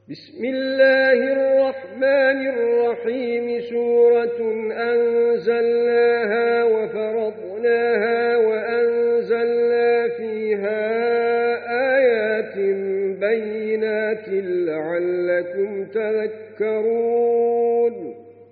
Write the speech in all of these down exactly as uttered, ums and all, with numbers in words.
بسم الله الرحمن الرحيم سورة أنزلناها وفرضناها وأنزلنا فيها آيات بينات لعلكم تذكرون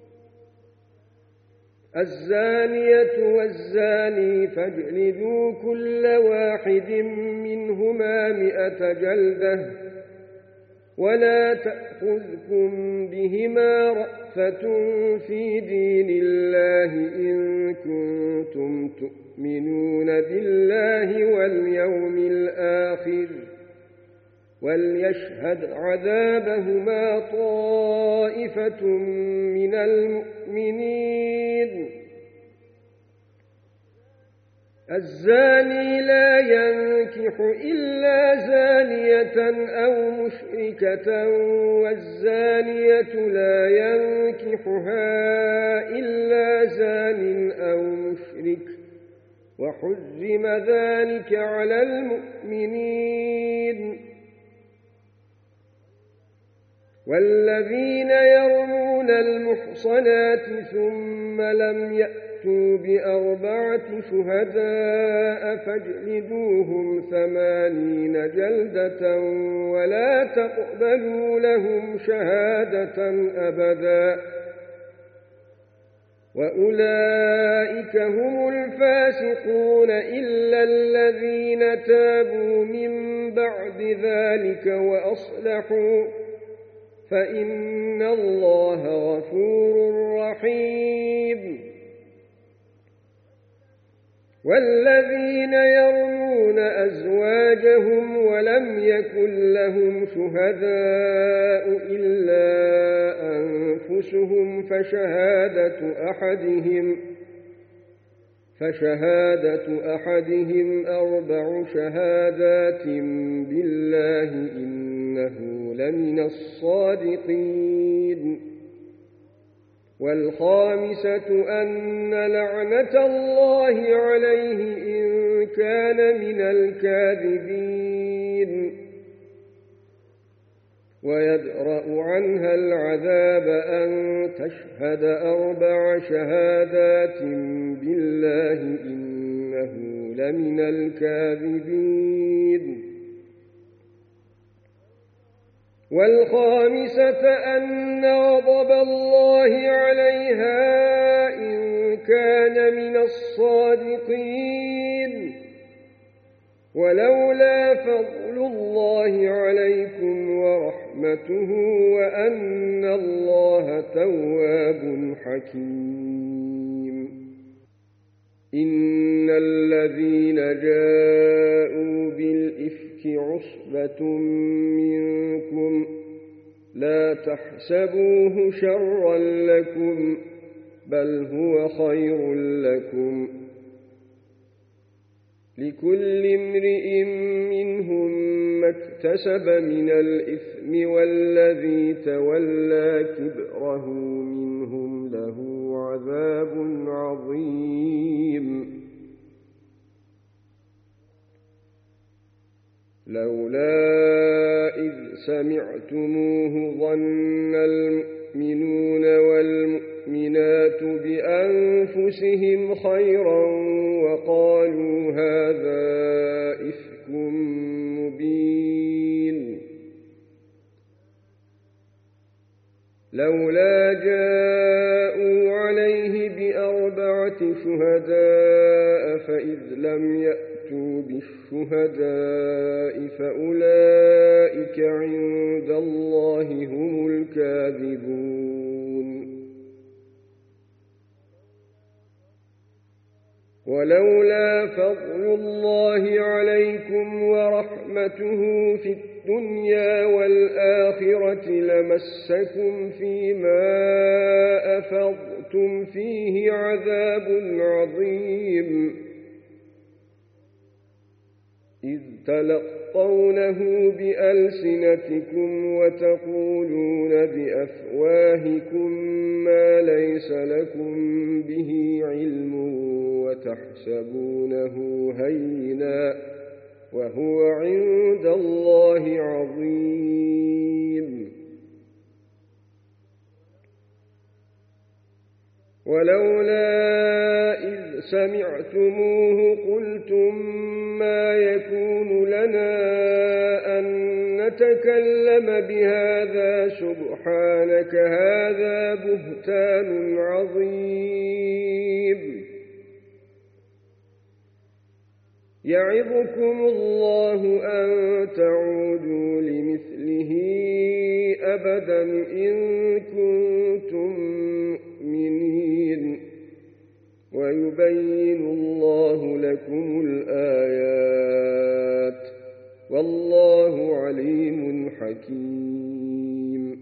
الزانية والزاني فاجلدوا كل واحد منهما مئة جلدة ولا تأخذكم بهما رأفة في دين الله إن كنتم تؤمنون بالله واليوم الآخر وليشهد عذابهما طائفة من المؤمنين الزاني لا ينكح إلا زانية أو مشركة والزانية لا ينكحها إلا زان أو مشرك وحرم ذلك على المؤمنين والذين يرمون المحصنات ثم لم يأتوا بأربعة شهداء فاجلدوهم ثمانين جلدة ولا تقبلوا لهم شهادة أبدا وأولئك هم الفاسقون إلا الذين تابوا من بعد ذلك وأصلحوا فإن الله غفور رحيم والذين يرمون أزواجهم ولم يكن لهم شهداء إلا أنفسهم فشهادة أحدهم فشهادة أحدهم أربع شهادات بالله إنه لمن الصادقين والخامسة أن لعنة الله عليه إن كان من الكاذبين ويدرأ عنها العذاب أن تشهد أربع شهادات بالله إنه لمن الكاذبين والخامسة أن غضب الله عليها إن كان من الصادقين ولولا فضل الله عليكم ورحمته وأن الله تواب حكيم إن الذين جاءوا بالإفك عصبة منكم لا تحسبوه شرا لكم بل هو خير لكم لكل امرئ منهم ما اكتسب من الإثم والذي تولى كبره منهم له عذاب عظيم لولا إذ سمعتموه ظن المؤمنون والمؤمنات بأنفسهم خيرا وقالوا هذا إفك مبين لولا جاءوا عليه بأربعة شهداء فإذ لم يأتوا بالشهداء فأولئك عند الله هم الكاذبون ولولا فضل الله عليكم ورحمته في الدنيا والآخرة لمسكم فيما أفضتم فيه عذاب عظيم إذ تلقونه بألسنتكم وتقولون بأفواهكم ما ليس لكم به علم وتحسبونه هينا وهو عند الله عظيم. ولولا إذ سمعتموه قلتم ما يكون لنا أن نتكلم بهذا سبحانك هذا بهتان عظيم يعظكم الله أن تعودوا لمثله أبدا إن كنتم مؤمنين ويبين الله لكم الآيات والله عليم حكيم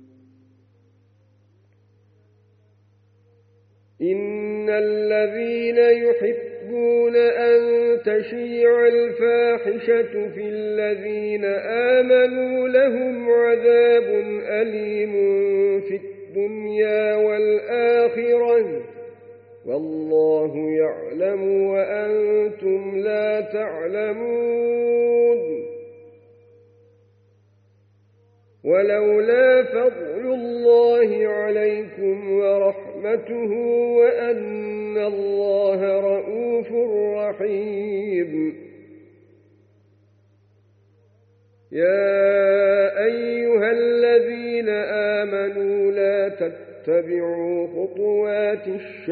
إن الذين يحبون أن تشيع الفاحشة في الذين آمنوا لهم عذاب أليم في الدنيا والآخرة والله يعلم وأنتم لا تعلمون ولولا فضل الله عليكم ورحمته وأن الله رءوف رحيم يا أيها الذين آمنوا لا تتبعوا خطوات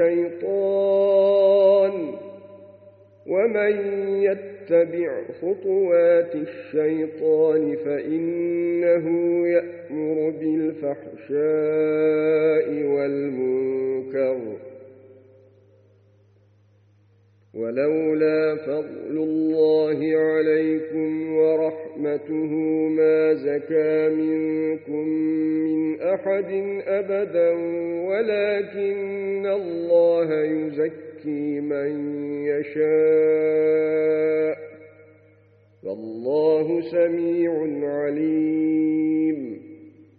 الشيطان ومن يتبع خطوات الشيطان فإنه يأمر بالفحشاء والمنكر ولولا فضل الله عليكم ورحمته ما زكى منكم من أحد أبدا ولكن الله يزكي من يشاء والله سميع عليم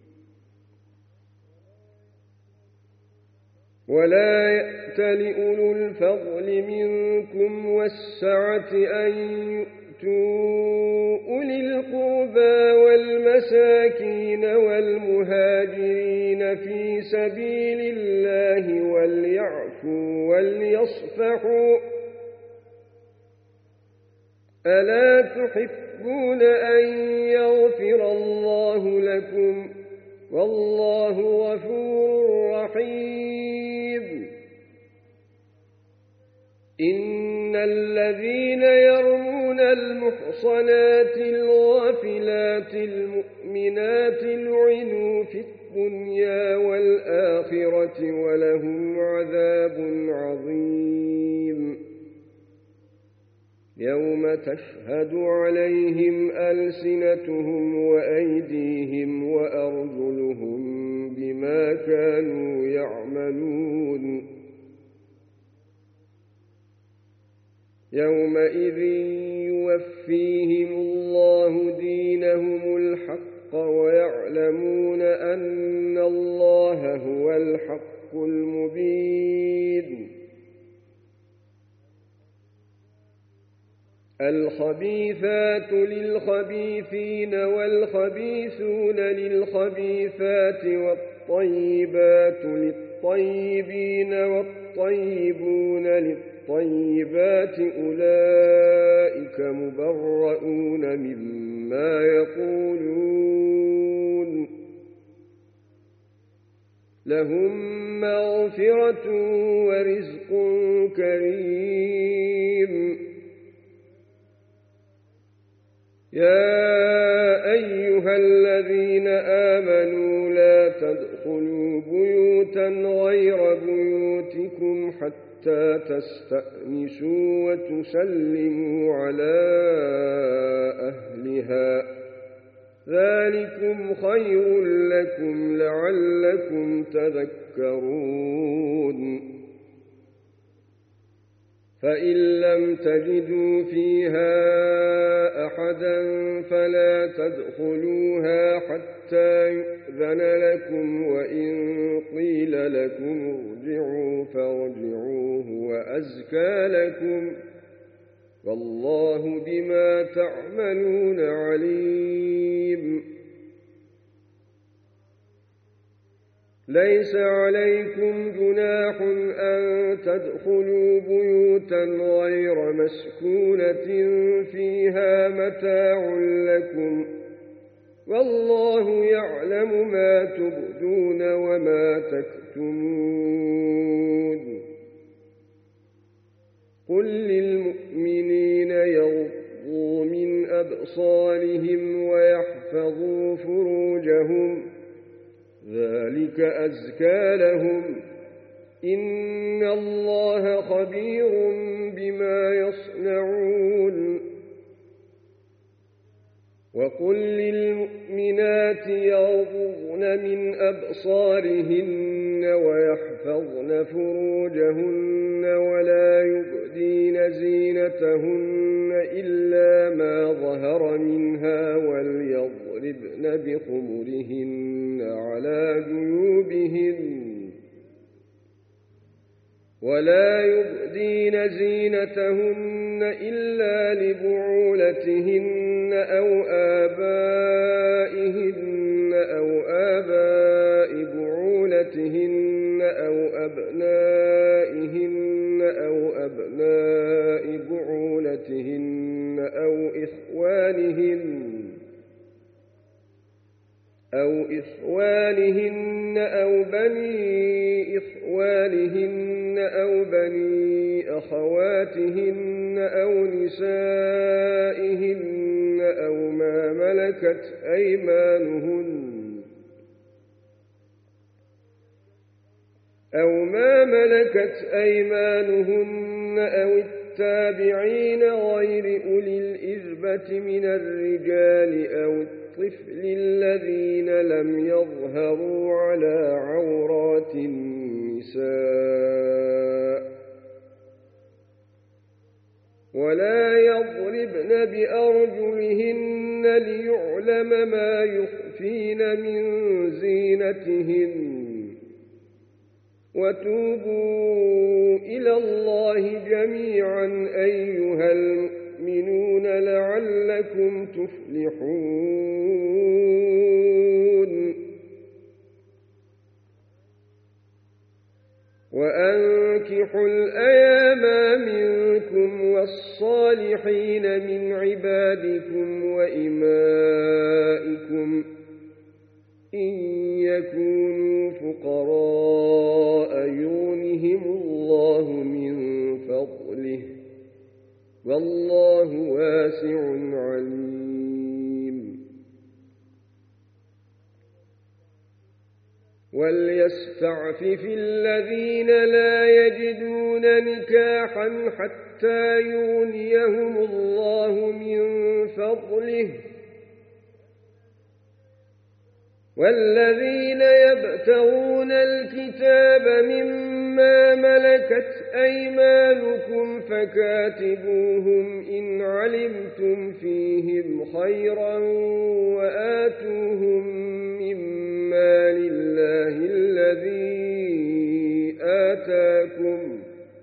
ولا يأت لأولو الفضل منكم والسعة أن يؤتوا أولي القربى والمساكين والمهاجرين في سبيل الله وليعفوا وليصفحوا ألا تحبون أن يغفر الله لكم والله غفور رحيم إن الذين يرمون المحصنات الغافلات المؤمنات لعنوا في الدنيا والآخرة ولهم عذاب عظيم يوم تشهد عليهم ألسنتهم وأيديهم وأرجلهم بما كانوا يعملون يومئذ يوفيهم الله دينهم الحق ويعلمون أن الله هو الحق المبين الخبيثات للخبيثين والخبيثون للخبيثات والطيبات للطيبين والطيبون للطيبات أولئك مبرؤون مما يقولون لهم مغفرة ورزق كريم يا أيها الذين آمنوا لا تدخلوا بيوتا غير بيوتكم حتى تستأنسوا وتسلموا على أهلها ذلكم خير لكم لعلكم تذكرون فإن لم تجدوا فيها أحدا فلا تدخلوها حتى يؤذن لكم وإن قيل لكم ارجعوا فارجعوا هو أزكى لكم والله بما تعملون عليم ليس عليكم جناح أن تدخلوا بيوتا غير مسكونة فيها متاع لكم والله يعلم ما تبدون وما تكتمون قل للمؤمنين يغضوا من أبصارهم ويحفظوا فروجهم ذلك أزكى لهم إن الله خبير بما يصنعون وقل للمؤمنات يغضضن من أبصارهن ويحفظن فروجهن ولا يبدين زينتهن إلا ما ظهر منها وليضربن بخمرهن على جيوبهن ولا يبدين زينتهن إلا لبعولتهن أو آبائهن أو آباء بعولتهن أو أبنائهن أو أبناء بعولتهن أو إخوانهن أو إخوانهن أو بني إخوانهن أو بني أخواتهن أو نسائهن أو ما ملكت أيمانهن أو ما ملكت أيمانهن أو التابعين غير أولي الإربة من الرجال أو الطفل الذين لم يظهروا على عورات النساء ولا يضربن بأرجلهن ليعلم ما يخفين من زينتهن وتوبوا إلى الله جميعا أيها المؤمنون لعلكم تفلحون وأنكحوا الأيام منكم والصالحين من عبادكم وإمائكم إن يكونوا فقراء يغنهم الله من فضله والله واسع عليم وليستعفف الذين لا يجدون نكاحا حتى يغنيهم الله من فضله والذين يبتغون الكتاب مما ملكت أيمانكم فكاتبوهم إن علمتم فيهم خيرا وآتوهم مما لله الذي آتاكم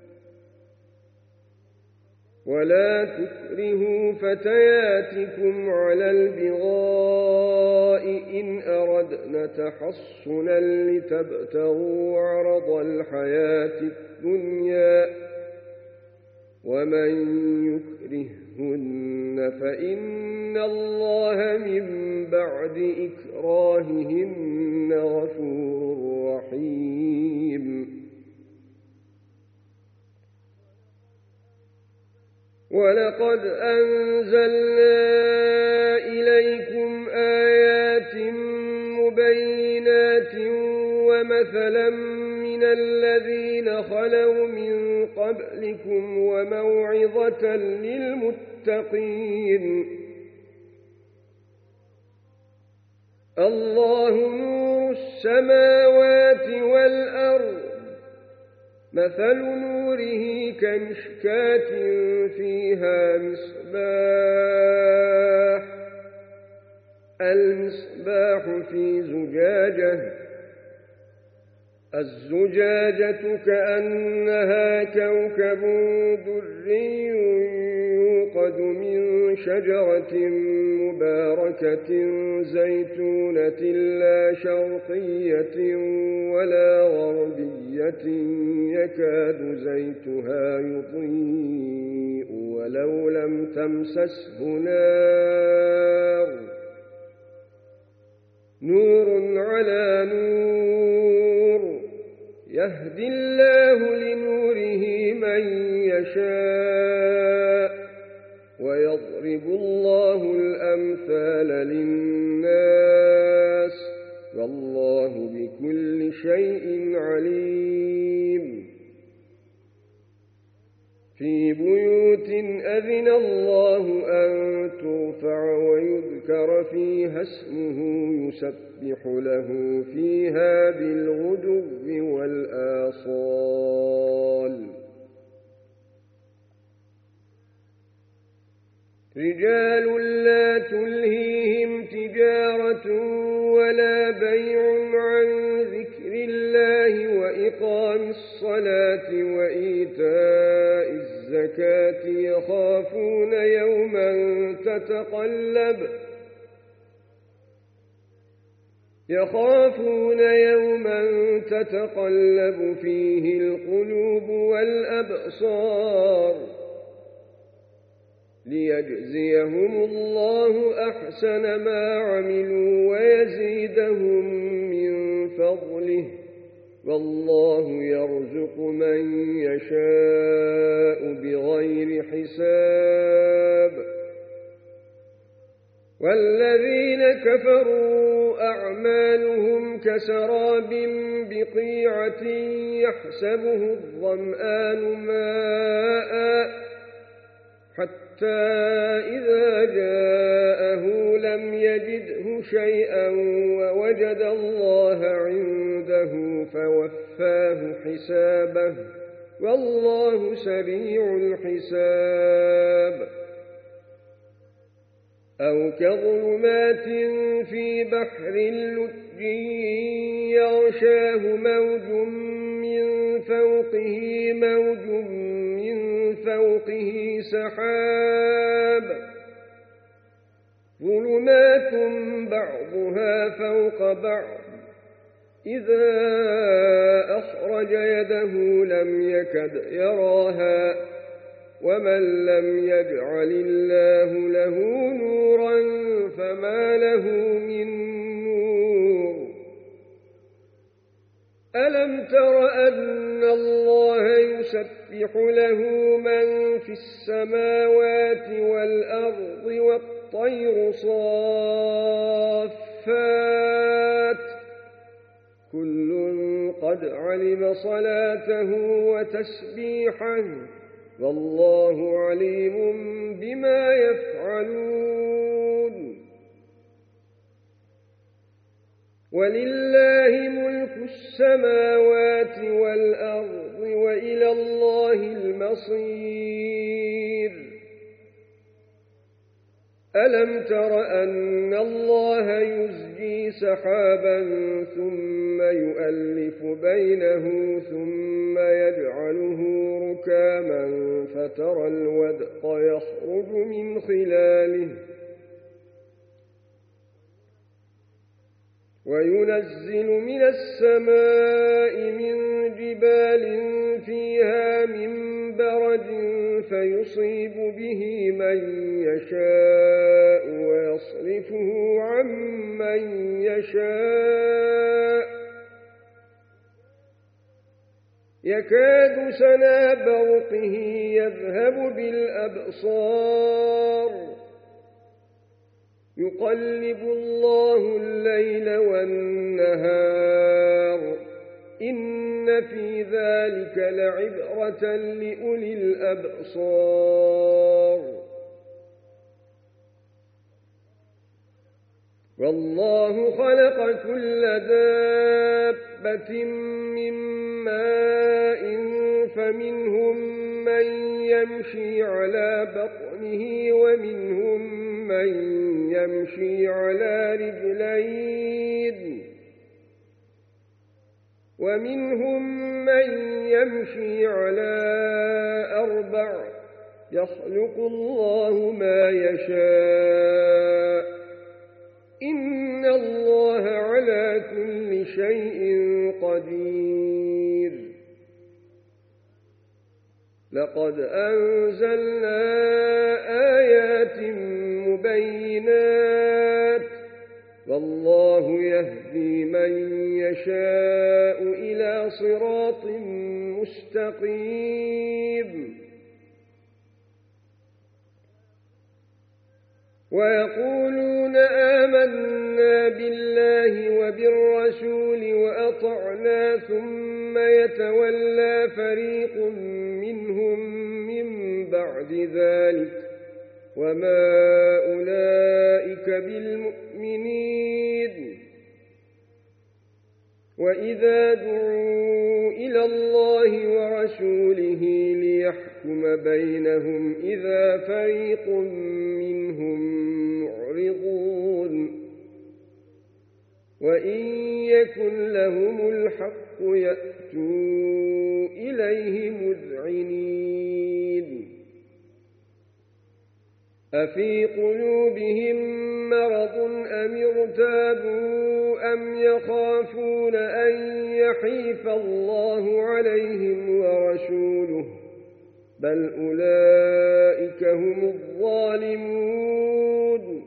ولا تكرهوا فتياتكم على البغاء إن أردنا تحصنا لتبتغوا عرض الحياة الدنيا ومن يكرهن فإن الله من بعد إكراههن غفور رحيم ولقد أنزلنا إليكم آيات مبينات ومثلا من الذين خلوا من قبلكم وموعظة للمتقين الله نور السماوات والأرض مثل نوره كمشكاة فيها مصباح المصباح في زجاجة الزجاجة كأنها كوكب دري يوقد من شجرة مباركة زيتونة لا شرقية ولا غربية يكاد زيتها يضيء ولو لم تمسسه نار نور على نور يهدي الله لنوره من يشاء ويضرب الله الأمثال للناس والله بكل شيء عليم في بيوت أذن الله أن ترفع ويذكر فيها اسمه يسبح له فيها بالغدو والآصال رجال لا تلهيهم تجارة ولا بيع عن ذكر الله وإقام الصلاة وإيتاء الزكاة يخافون يوما تتقلب يخافون يوما تتقلب فيه القلوب والأبصار ليجزيهم الله أحسن ما عملوا ويزيدهم من فضله والله يرزق من يشاء بغير حساب والذين كفروا أعمالهم كسراب بقيعة يحسبه الظمآن ماء حتى إذا جاءه لم يجده شيئا ووجد الله عنده فوفاه حسابه والله سريع الحساب أو كظلمات في بحر لجي يغشاه موج من فوقه موج من فوقه سحاب ظلمات بعضها فوق بعض إذا أخرج يده لم يكد يراها ومن لم يجعل الله له نورا فما له من نور ألم تر أن الله يسبح له من في السماوات والأرض والطير صافات كل قد علم صلاته وتسبيحه والله عليم بما يفعلون ولله ملك السماوات والأرض وإلى الله المصير ألم تر أن الله يزجي سحابا ثم يؤلف بينه ثم يجعله ركاما فترى الودق يخرج من خلاله وينزل من السماء من جبال فيها من برد فيصيب به من يشاء ويصرفه عن من يشاء يكاد سنا برقه يذهب بالأبصار يقلب الله الليل والنهار إن في ذلك لعبرة لأولي الأبصار والله خلق كل دابة من ماء فمنهم من يمشي على بطنه ومنهم من يمشي على رجلين ومنهم من يمشي على أربع يخلق الله ما يشاء إن الله على كل شيء قدير. لقد أنزلنا آيات مبينات والله يهدي من يشاء إلى صراط مستقيم. ويقولون آمنا بالله وبالرسول وأطعنا ثم يتولى فريق منهم من بعد ذلك وما أولئك بالمؤمنين. وإذا دعوا إلى الله ورسوله ليحكم بينهم إذا فريق منهم معرضون وإن يكن لهم الحق يأتوا إليه مذعنين. أفي قلوبهم مرض أم ارتابوا أم يخافون أن يحيف الله عليهم ورسوله بل أولئك هم الظالمون.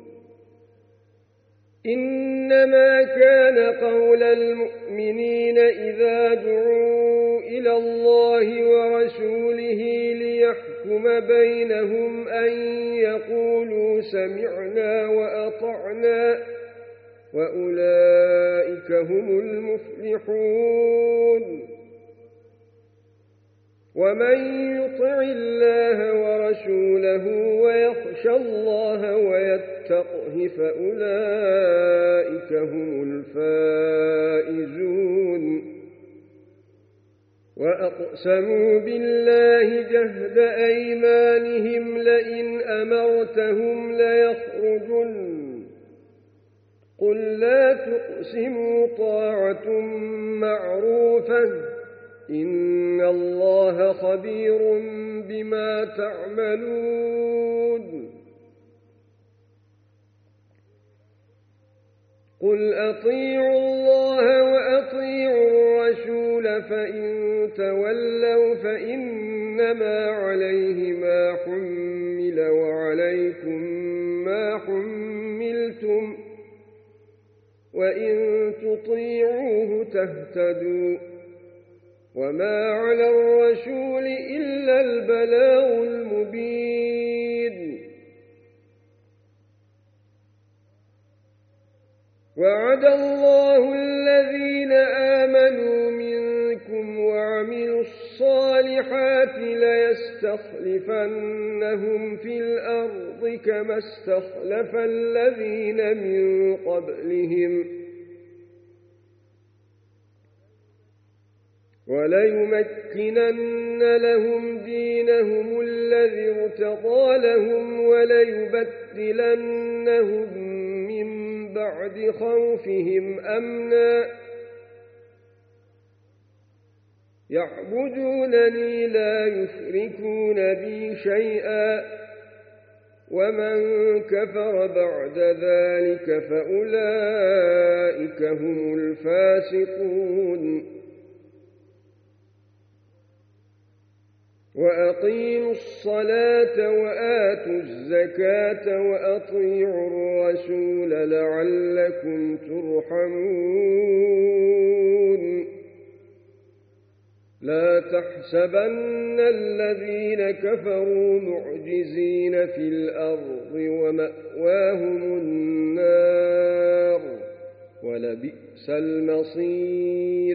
إنما كان قول المؤمنين إذا دعوا إلى الله ورسوله ليحكم بينهم أن يقولوا سمعنا وأطعنا وأولئك هم المفلحون. ومن يطع الله ورسوله ويخشى الله ويتقه فأولئك هم الفائزون. وأقسموا بالله جهد أيمانهم لئن أمرتهم ليخرجن قل لا تقسموا طاعة معروفة إن الله خبير بما تعملون. قل أطيعوا الله وأطيعوا الرسول فإن تولوا فإنما عليه ما حمل وعليكم ما حملتم وإن تطيعوه تهتدوا وما على الرسول إلا البلاغ المبين. وعد الله الذين آمنوا منكم وعملوا الصالحات ليستخلفنهم في الأرض كما استخلف الذين من قبلهم وليمكنن لهم دينهم الذي ارتضى لهم وليبدلنهم من بعد خوفهم أمنا يعبدونني لا يشركون بي شيئا ومن كفر بعد ذلك فأولئك هم الفاسقون. وأقيموا الصلاة وآتوا الزكاة وأطيعوا الرسول لعلكم ترحمون. لا تحسبن الذين كفروا معجزين في الأرض ومأواهم النار ولبئس المصير.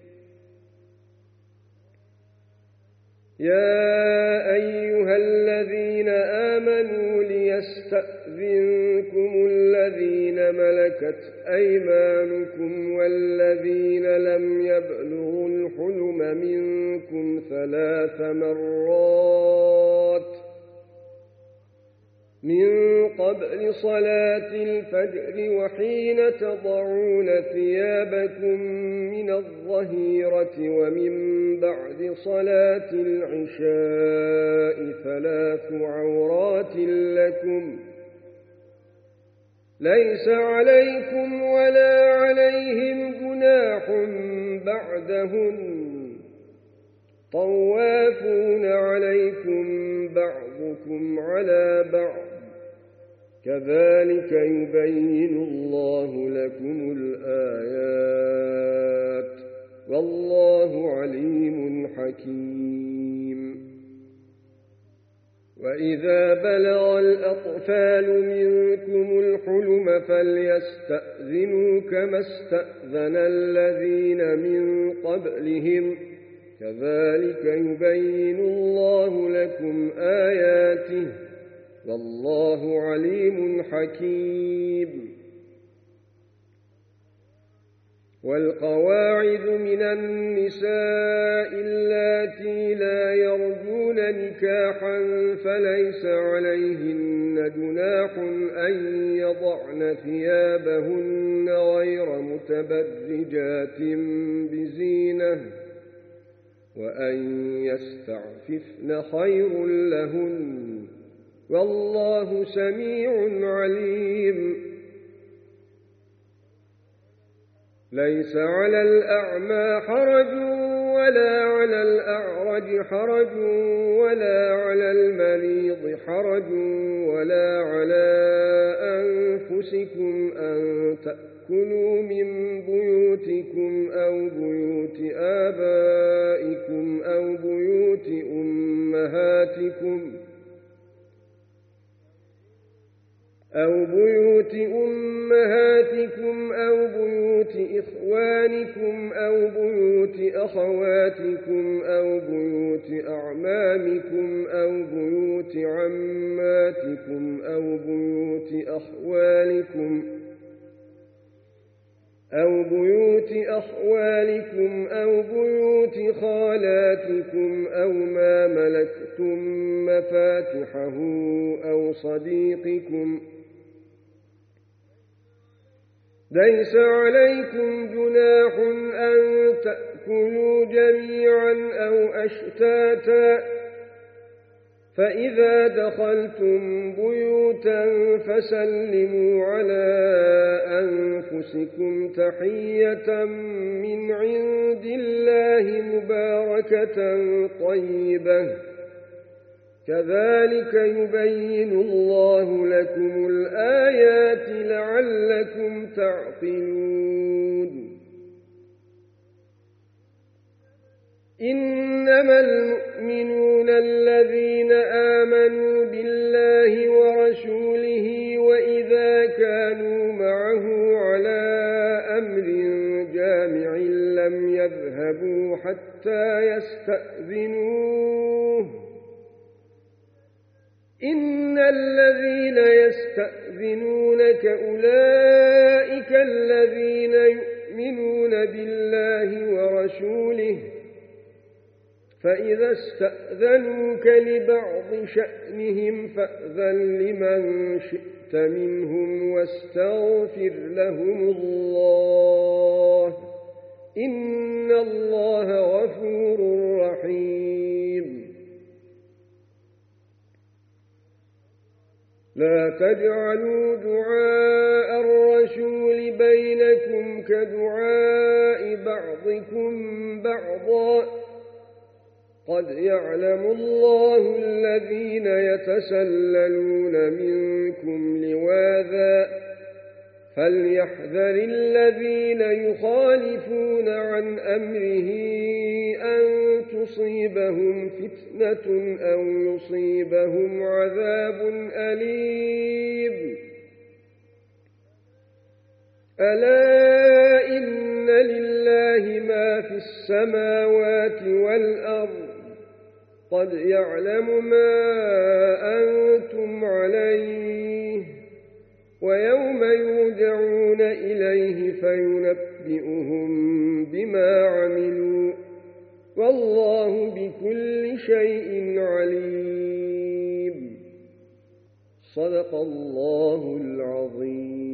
يا أيها الذين آمنوا ليستأذنكم الذين ملكت أيمانكم والذين لم يبلغوا الحلم منكم ثلاث مرات من قبل قبل صلاة الفجر وحين تضعون ثيابكم من الظهيرة ومن بعد صلاة العشاء ثلاث عورات لكم ليس عليكم ولا عليهم جناح بعدهن طوافون عليكم بعضكم على بعض كذلك يبين الله لكم الآيات والله عليم حكيم. وإذا بلغ الأطفال منكم الحلم فليستأذنوا كما استأذن الذين من قبلهم كذلك يبين الله لكم آياته والله عليم حكيم. والقواعد من النساء اللاتي لا يرجون نكاحا فليس عليهن جناح أن يضعن ثيابهن غير متبرجات بزينة وأن يستعففن خير لهن والله سميع عليم. ليس على الأعمى حرج ولا على الأعرج حرج ولا على المريض حرج ولا على أنفسكم أن تأكلوا من بيوتكم أو بيوت آبائكم أو بيوت أمهاتكم أو بيوت أمهاتكم أو بيوت إخوانكم أو بيوت أخواتكم أو بيوت أعمامكم أو بيوت عماتكم أو بيوت أخوالكم أو بيوت أخوالكم أو بيوت خالاتكم أو ما ملكتم مفاتحه أو صديقكم. ليس عليكم جناح أن تأكلوا جميعا أو أشتاتا فإذا دخلتم بيوتا فسلموا على أنفسكم تحية من عند الله مباركة طيبة كذلك يبين الله لكم الآيات لعلكم تعقلون. إنما المؤمنون الذين آمنوا بالله ورسوله وإذا كانوا معه على أمر جامع لم يذهبوا حتى يستأذنوه إن الذين يستأذنونك أولئك الذين يؤمنون بالله ورسوله فإذا استأذنوك لبعض شأنهم فأذن لمن شئت منهم واستغفر لهم الله إن الله غفور رحيم. لا تجعلوا دعاء الرسول بينكم كدعاء بعضكم بعضا قد يعلم الله الذين يتسللون منكم لواذا فليحذر الذين يخالفون عن أمره أن تصيبهم فتنة أو يصيبهم عذاب أليم. ألا إن لله ما في السماوات والأرض قد يعلم ما أنتم عليه ويوم يرجعون إليه فينبئهم بما عملوا والله بكل شيء عليم. صدق الله العظيم.